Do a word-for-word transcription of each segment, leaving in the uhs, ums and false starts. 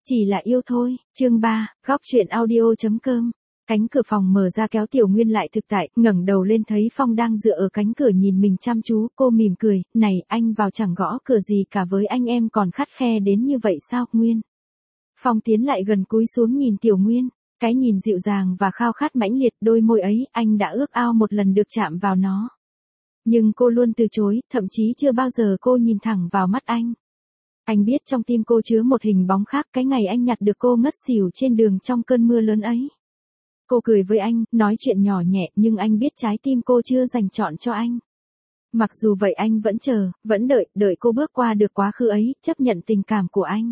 Chỉ là yêu thôi. Chương ba, góc truyện audio.com. Cánh cửa phòng mở ra kéo Tiểu Nguyên lại thực tại, ngẩng đầu lên thấy Phong đang dựa ở cánh cửa nhìn mình chăm chú, cô mỉm cười, này, anh vào chẳng gõ cửa gì cả với anh em còn khắt khe đến như vậy sao, Nguyên? Phong tiến lại gần cúi xuống nhìn Tiểu Nguyên, cái nhìn dịu dàng và khao khát mãnh liệt, đôi môi ấy, anh đã ước ao một lần được chạm vào nó. Nhưng cô luôn từ chối, thậm chí chưa bao giờ cô nhìn thẳng vào mắt anh. Anh biết trong tim cô chứa một hình bóng khác, cái ngày anh nhặt được cô ngất xỉu trên đường trong cơn mưa lớn ấy. Cô cười với anh, nói chuyện nhỏ nhẹ, nhưng anh biết trái tim cô chưa dành chọn cho anh. Mặc dù vậy anh vẫn chờ, vẫn đợi, đợi cô bước qua được quá khứ ấy, chấp nhận tình cảm của anh.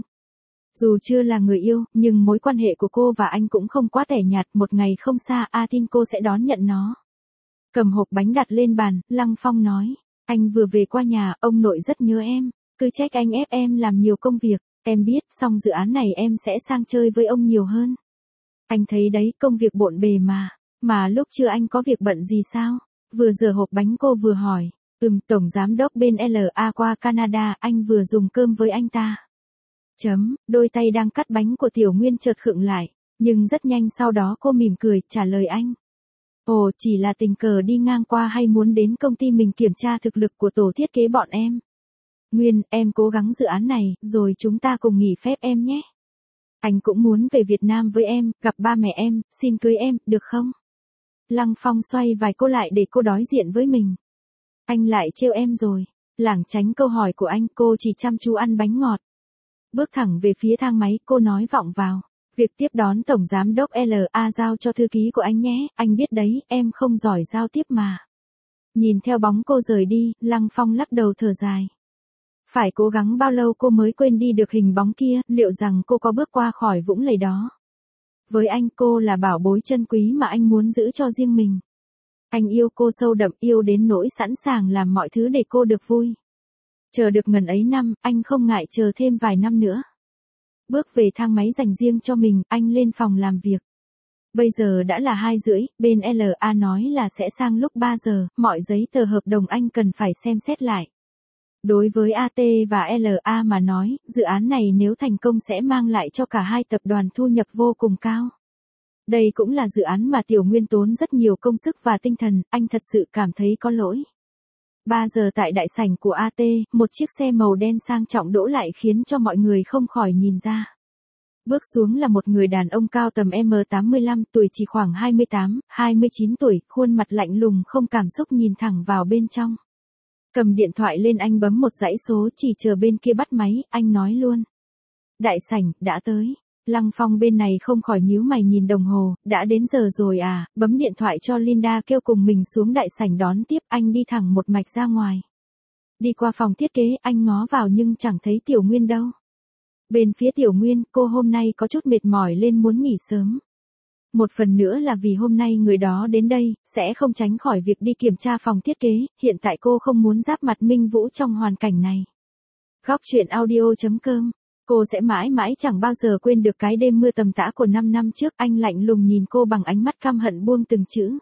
Dù chưa là người yêu, nhưng mối quan hệ của cô và anh cũng không quá tẻ nhạt, một ngày không xa, A tin cô sẽ đón nhận nó. Cầm hộp bánh đặt lên bàn, Lăng Phong nói, anh vừa về qua nhà, ông nội rất nhớ em, cứ trách anh ép em làm nhiều công việc, em biết, xong dự án này em sẽ sang chơi với ông nhiều hơn. Anh thấy đấy, công việc bộn bề mà, mà lúc trưa anh có việc bận gì sao? Vừa rửa hộp bánh cô vừa hỏi, ừm, tổng giám đốc bên lờ a qua Canada, anh vừa dùng cơm với anh ta. Chấm, đôi tay đang cắt bánh của Tiểu Nguyên chợt khựng lại, nhưng rất nhanh sau đó cô mỉm cười, trả lời anh. Ồ, chỉ là tình cờ đi ngang qua hay muốn đến công ty mình kiểm tra thực lực của tổ thiết kế bọn em. Nguyên, em cố gắng dự án này, rồi chúng ta cùng nghỉ phép em nhé. Anh cũng muốn về Việt Nam với em, gặp ba mẹ em, xin cưới em, được không? Lăng Phong xoay vai cô lại để cô đối diện với mình. Anh lại trêu em rồi. Lảng tránh câu hỏi của anh, cô chỉ chăm chú ăn bánh ngọt. Bước thẳng về phía thang máy, cô nói vọng vào. Việc tiếp đón tổng giám đốc lờ a giao cho thư ký của anh nhé, anh biết đấy, em không giỏi giao tiếp mà. Nhìn theo bóng cô rời đi, Lăng Phong lắc đầu thở dài. Phải cố gắng bao lâu cô mới quên đi được hình bóng kia, liệu rằng cô có bước qua khỏi vũng lầy đó. Với anh cô là bảo bối chân quý mà anh muốn giữ cho riêng mình. Anh yêu cô sâu đậm, yêu đến nỗi sẵn sàng làm mọi thứ để cô được vui. Chờ được ngần ấy năm, anh không ngại chờ thêm vài năm nữa. Bước về thang máy dành riêng cho mình, anh lên phòng làm việc. Bây giờ đã là hai rưỡi, bên lờ a nói là sẽ sang lúc ba giờ, mọi giấy tờ hợp đồng anh cần phải xem xét lại. Đối với a tê và lờ a mà nói, dự án này nếu thành công sẽ mang lại cho cả hai tập đoàn thu nhập vô cùng cao. Đây cũng là dự án mà Tiểu Nguyên tốn rất nhiều công sức và tinh thần, anh thật sự cảm thấy có lỗi. ba giờ tại đại sảnh của a tê, một chiếc xe màu đen sang trọng đỗ lại khiến cho mọi người không khỏi nhìn ra. Bước xuống là một người đàn ông cao tầm em tám mươi lăm, tuổi chỉ khoảng hai mươi tám, hai mươi chín tuổi, khuôn mặt lạnh lùng không cảm xúc nhìn thẳng vào bên trong. Cầm điện thoại lên anh bấm một dãy số, chỉ chờ bên kia bắt máy, anh nói luôn. Đại sảnh, đã tới. Lăng Phong bên này không khỏi nhíu mày nhìn đồng hồ, đã đến giờ rồi à, bấm điện thoại cho Linda kêu cùng mình xuống đại sảnh đón tiếp, anh đi thẳng một mạch ra ngoài. Đi qua phòng thiết kế, anh ngó vào nhưng chẳng thấy Tiểu Nguyên đâu. Bên phía Tiểu Nguyên, cô hôm nay có chút mệt mỏi lên muốn nghỉ sớm. Một phần nữa là vì hôm nay người đó đến đây, sẽ không tránh khỏi việc đi kiểm tra phòng thiết kế, hiện tại cô không muốn giáp mặt Minh Vũ trong hoàn cảnh này. Góc truyện audio.com. Cô sẽ mãi mãi chẳng bao giờ quên được cái đêm mưa tầm tã của năm năm trước, anh lạnh lùng nhìn cô bằng ánh mắt căm hận buông từng chữ.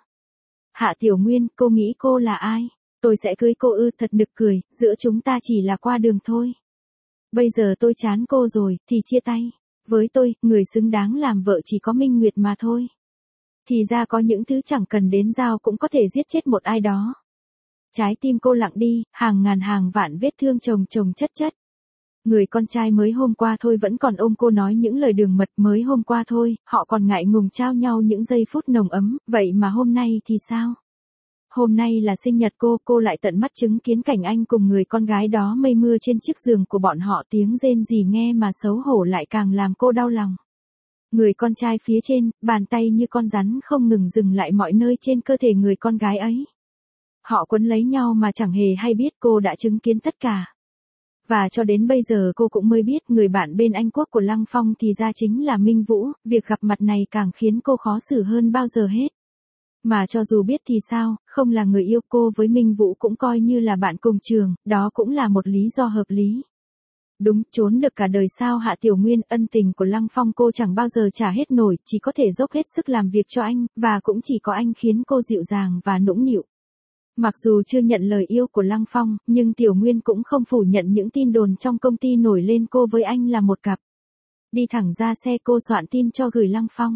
Hạ Tiểu Nguyên, cô nghĩ cô là ai? Tôi sẽ cưới cô ư? Thật nực cười, giữa chúng ta chỉ là qua đường thôi. Bây giờ tôi chán cô rồi, thì chia tay. Với tôi, người xứng đáng làm vợ chỉ có Minh Nguyệt mà thôi. Thì ra có những thứ chẳng cần đến dao cũng có thể giết chết một ai đó. Trái tim cô lặng đi, hàng ngàn hàng vạn vết thương chồng chồng chất chất. Người con trai mới hôm qua thôi vẫn còn ôm cô nói những lời đường mật, mới hôm qua thôi, họ còn ngại ngùng trao nhau những giây phút nồng ấm, vậy mà hôm nay thì sao? Hôm nay là sinh nhật cô, cô lại tận mắt chứng kiến cảnh anh cùng người con gái đó mây mưa trên chiếc giường của bọn họ, tiếng rên rỉ nghe mà xấu hổ lại càng làm cô đau lòng. Người con trai phía trên, bàn tay như con rắn không ngừng dừng lại mọi nơi trên cơ thể người con gái ấy. Họ quấn lấy nhau mà chẳng hề hay biết cô đã chứng kiến tất cả. Và cho đến bây giờ cô cũng mới biết người bạn bên Anh Quốc của Lăng Phong thì ra chính là Minh Vũ, việc gặp mặt này càng khiến cô khó xử hơn bao giờ hết. Mà cho dù biết thì sao, không là người yêu, cô với Minh Vũ cũng coi như là bạn cùng trường, đó cũng là một lý do hợp lý. Đúng, trốn được cả đời sao Hạ Tiểu Nguyên, ân tình của Lăng Phong cô chẳng bao giờ trả hết nổi, chỉ có thể dốc hết sức làm việc cho anh, và cũng chỉ có anh khiến cô dịu dàng và nũng nịu. Mặc dù chưa nhận lời yêu của Lăng Phong, nhưng Tiểu Nguyên cũng không phủ nhận những tin đồn trong công ty nổi lên cô với anh là một cặp. Đi thẳng ra xe cô soạn tin cho gửi Lăng Phong.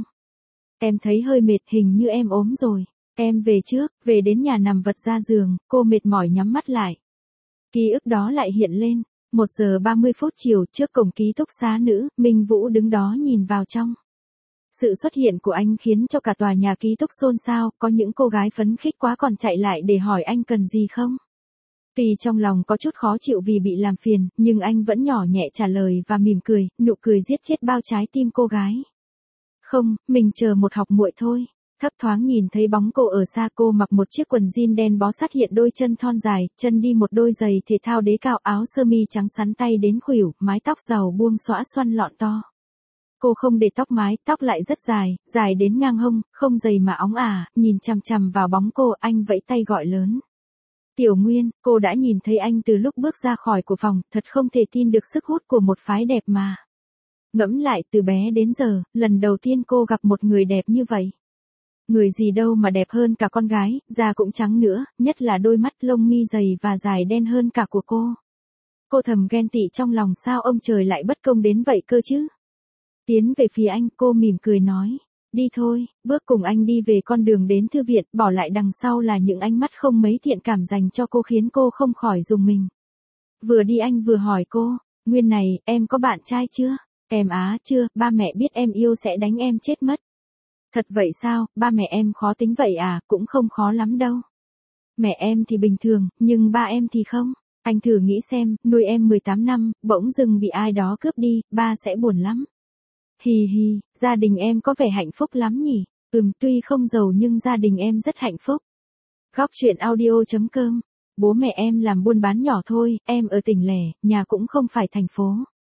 Em thấy hơi mệt, hình như em ốm rồi. Em về trước, về đến nhà nằm vật ra giường, cô mệt mỏi nhắm mắt lại. Ký ức đó lại hiện lên. Một giờ ba mươi phút chiều trước cổng ký túc xá nữ, Minh Vũ đứng đó nhìn vào trong. Sự xuất hiện của anh khiến cho cả tòa nhà ký túc xôn xao, có những cô gái phấn khích quá còn chạy lại để hỏi anh cần gì không. Tuy trong lòng có chút khó chịu vì bị làm phiền, nhưng anh vẫn nhỏ nhẹ trả lời và mỉm cười, nụ cười giết chết bao trái tim cô gái. Không, mình chờ một học muội thôi. Thấp thoáng nhìn thấy bóng cô ở xa, cô mặc một chiếc quần jean đen bó sát hiện đôi chân thon dài, chân đi một đôi giày thể thao đế cao, áo sơ mi trắng sắn tay đến khuỷu, mái tóc ràu buông xõa xoăn lọn to. Cô không để tóc mái, tóc lại rất dài, dài đến ngang hông, không dày mà óng ả, nhìn chằm chằm vào bóng cô, anh vẫy tay gọi lớn. Tiểu Nguyên, cô đã nhìn thấy anh từ lúc bước ra khỏi của phòng, thật không thể tin được sức hút của một phái đẹp mà. Ngẫm lại từ bé đến giờ, lần đầu tiên cô gặp một người đẹp như vậy. Người gì đâu mà đẹp hơn cả con gái, da cũng trắng nữa, nhất là đôi mắt lông mi dày và dài đen hơn cả của cô. Cô thầm ghen tị trong lòng, sao ông trời lại bất công đến vậy cơ chứ. Tiến về phía anh, cô mỉm cười nói, đi thôi, bước cùng anh đi về con đường đến thư viện, bỏ lại đằng sau là những ánh mắt không mấy thiện cảm dành cho cô khiến cô không khỏi rùng mình. Vừa đi anh vừa hỏi cô, Nguyên này, em có bạn trai chưa? Em á, chưa, ba mẹ biết em yêu sẽ đánh em chết mất. Thật vậy sao, ba mẹ em khó tính vậy à, cũng không khó lắm đâu. Mẹ em thì bình thường, nhưng ba em thì không. Anh thử nghĩ xem, nuôi em mười tám năm, bỗng dưng bị ai đó cướp đi, ba sẽ buồn lắm. Hì hì, gia đình em có vẻ hạnh phúc lắm nhỉ? Ừm, tuy không giàu nhưng gia đình em rất hạnh phúc. Góc chuyện audio chấm com. Bố mẹ em làm buôn bán nhỏ thôi, em ở tỉnh lẻ, nhà cũng không phải thành phố.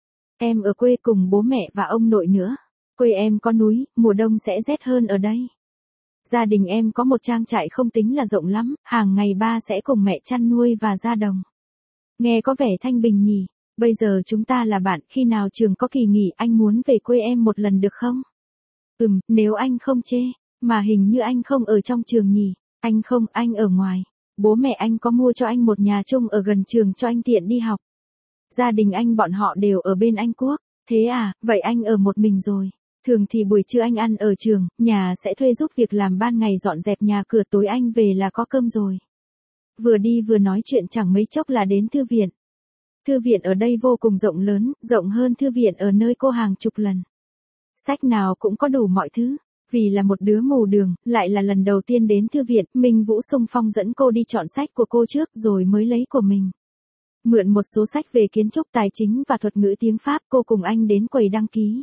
Em ở quê cùng bố mẹ và ông nội nữa. Quê em có núi, mùa đông sẽ rét hơn ở đây. Gia đình em có một trang trại không tính là rộng lắm, hàng ngày ba sẽ cùng mẹ chăn nuôi và ra đồng. Nghe có vẻ thanh bình nhỉ? Bây giờ chúng ta là bạn, khi nào trường có kỳ nghỉ anh muốn về quê em một lần được không? Ừm, nếu anh không chê, mà hình như anh không ở trong trường nhỉ? Anh không, anh ở ngoài. Bố mẹ anh có mua cho anh một nhà chung ở gần trường cho anh tiện đi học. Gia đình anh bọn họ đều ở bên Anh Quốc. Thế à, vậy anh ở một mình rồi. Thường thì buổi trưa anh ăn ở trường, nhà sẽ thuê giúp việc làm, ban ngày dọn dẹp nhà cửa, tối anh về là có cơm rồi. Vừa đi vừa nói chuyện chẳng mấy chốc là đến thư viện. Thư viện ở đây vô cùng rộng lớn, rộng hơn thư viện ở nơi cô hàng chục lần. Sách nào cũng có đủ mọi thứ. Vì là một đứa mù đường, lại là lần đầu tiên đến thư viện, Minh Vũ xung phong dẫn cô đi chọn sách của cô trước rồi mới lấy của mình. Mượn một số sách về kiến trúc, tài chính và thuật ngữ tiếng Pháp, cô cùng anh đến quầy đăng ký.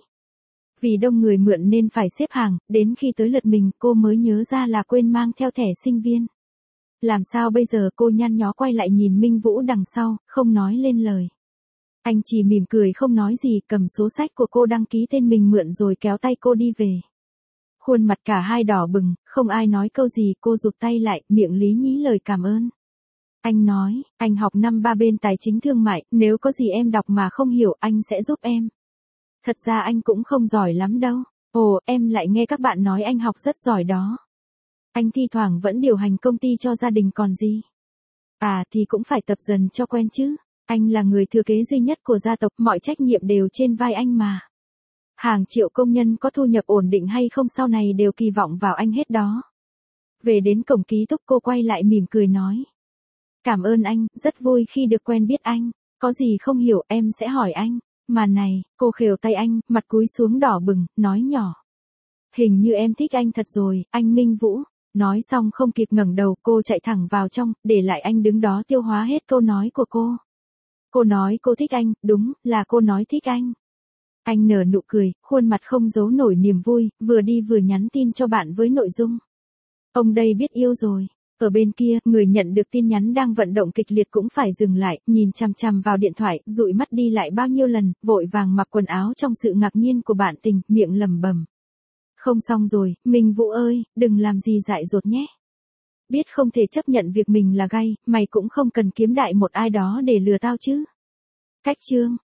Vì đông người mượn nên phải xếp hàng, đến khi tới lượt mình cô mới nhớ ra là quên mang theo thẻ sinh viên. Làm sao bây giờ, cô nhăn nhó quay lại nhìn Minh Vũ đằng sau, không nói lên lời. Anh chỉ mỉm cười không nói gì, cầm số sách của cô đăng ký tên mình mượn rồi kéo tay cô đi về. Khuôn mặt cả hai đỏ bừng, không ai nói câu gì, cô rụt tay lại, miệng lý nhí lời cảm ơn. Anh nói, anh học năm ba bên tài chính thương mại, nếu có gì em đọc mà không hiểu anh sẽ giúp em. Thật ra anh cũng không giỏi lắm đâu. Ồ, em lại nghe các bạn nói anh học rất giỏi đó. Anh thi thoảng vẫn điều hành công ty cho gia đình còn gì. À thì cũng phải tập dần cho quen chứ. Anh là người thừa kế duy nhất của gia tộc, mọi trách nhiệm đều trên vai anh mà. Hàng triệu công nhân có thu nhập ổn định hay không sau này đều kỳ vọng vào anh hết đó. Về đến cổng ký túc cô quay lại mỉm cười nói. Cảm ơn anh, rất vui khi được quen biết anh. Có gì không hiểu em sẽ hỏi anh. Mà này, cô khều tay anh, mặt cúi xuống đỏ bừng, nói nhỏ. Hình như em thích anh thật rồi, anh Minh Vũ. Nói xong không kịp ngẩng đầu, cô chạy thẳng vào trong, để lại anh đứng đó tiêu hóa hết câu nói của cô. Cô nói cô thích anh, đúng, là cô nói thích anh. Anh nở nụ cười, khuôn mặt không giấu nổi niềm vui, vừa đi vừa nhắn tin cho bạn với nội dung. Ông đây biết yêu rồi. Ở bên kia, người nhận được tin nhắn đang vận động kịch liệt cũng phải dừng lại, nhìn chằm chằm vào điện thoại, dụi mắt đi lại bao nhiêu lần, vội vàng mặc quần áo trong sự ngạc nhiên của bạn tình, miệng lẩm bẩm. Không xong rồi, Minh Vũ ơi, đừng làm gì dại dột nhé. Biết không thể chấp nhận việc mình là gay, mày cũng không cần kiếm đại một ai đó để lừa tao chứ. Cách chương.